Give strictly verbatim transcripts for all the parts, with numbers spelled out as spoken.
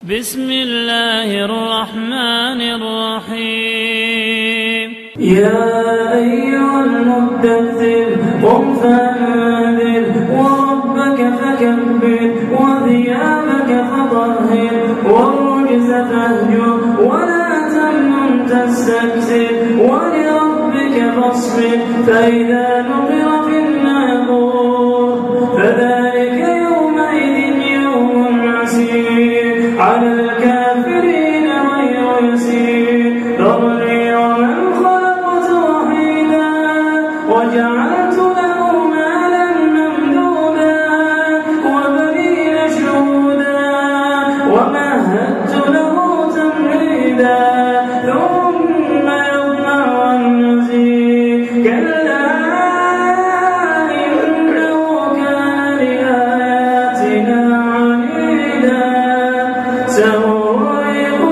بسم الله الرحمن الرحيم. يا أيها المدثر قم فأنذر وربك فكبر وثيابك فطهر والرجز فاهجر ولا تمنن تستكثر ولربك فاصبر فإذا نقر في الناقور فذلك يومئذ يوم عسير على الكافرين غير يسير. ذرني ومن خلقت وحيدا وجعلت له مالا ممدودا وبنين شهودا ومهدت له تمهيدا ثم يطمع أن أزيد كلا إنه كان لآياتنا عنيدا سأرهقه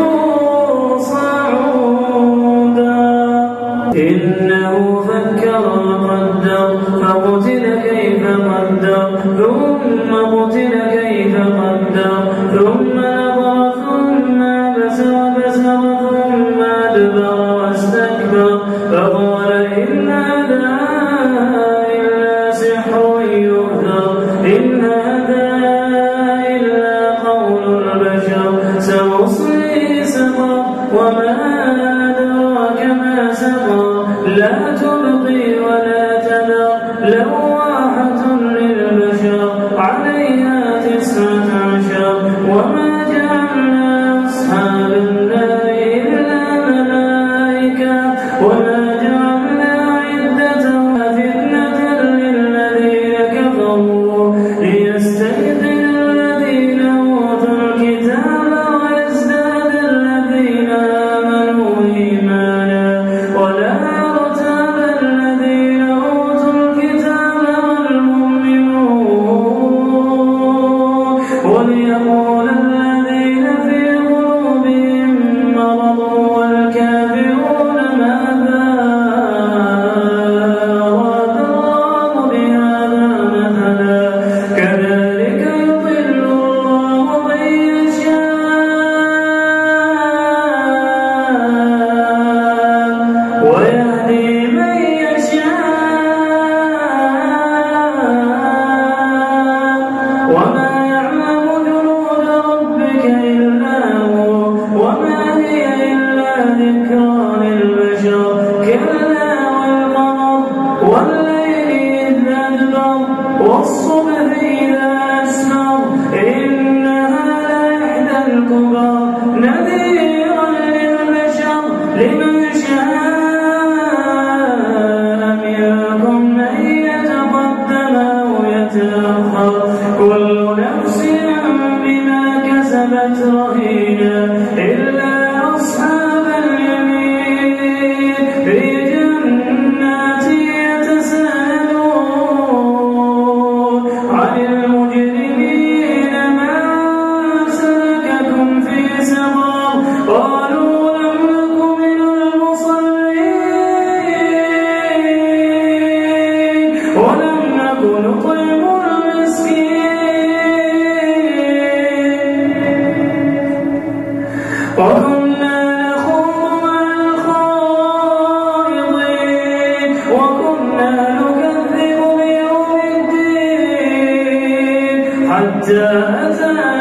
صعودا إنه فكر وقدر فقتل كيف قدر ثم قتل كيف قدر ثم نظر ثم عبس وبسر ثم أدبر واستكبر فقال إن هذا إلا سحر يؤثر إن هذا إلا قول البشر سأصليه سقر وما أدراك ما سقر لا تبقي ولا تذر لواحة للبشر عليها تسعة عشر وما جعلنا أصحاب النار إلا ملائكة وما جعلنا عدتها فتنة للذين كفروا ليستيقن الذين أوتوا الكتاب ويزداد الذين آمنوا إيمانا ولا يرتاب الذين أوتوا الكتاب والمؤمنون وليقول الذين في قلوبهم مرض والكافرون ماذا أراد الله بهذا مثلا كذلك يضل الله من يشاء ويهدي من يشاء وما يعلم جنود ربك إلا هو وما هي إلا ذكرى للبشر كلا والقمر والليل إذ أدبر والصبح إذا أسفر إنها لإحدى الكبر نذيرا للبشر لمن شاء منكم أن يتقدم أو يتأخر كل نفس بما كسبت رهينة إلا أصحاب اليمين في جنات يتساءلون عن المجرمين ما سلككم في سقر قالوا لم نك من المصلين ولم نك نطعم المسكين وكنا نخوض مع الخائضين وكنا نكذب بيوم الدين حتى أتانا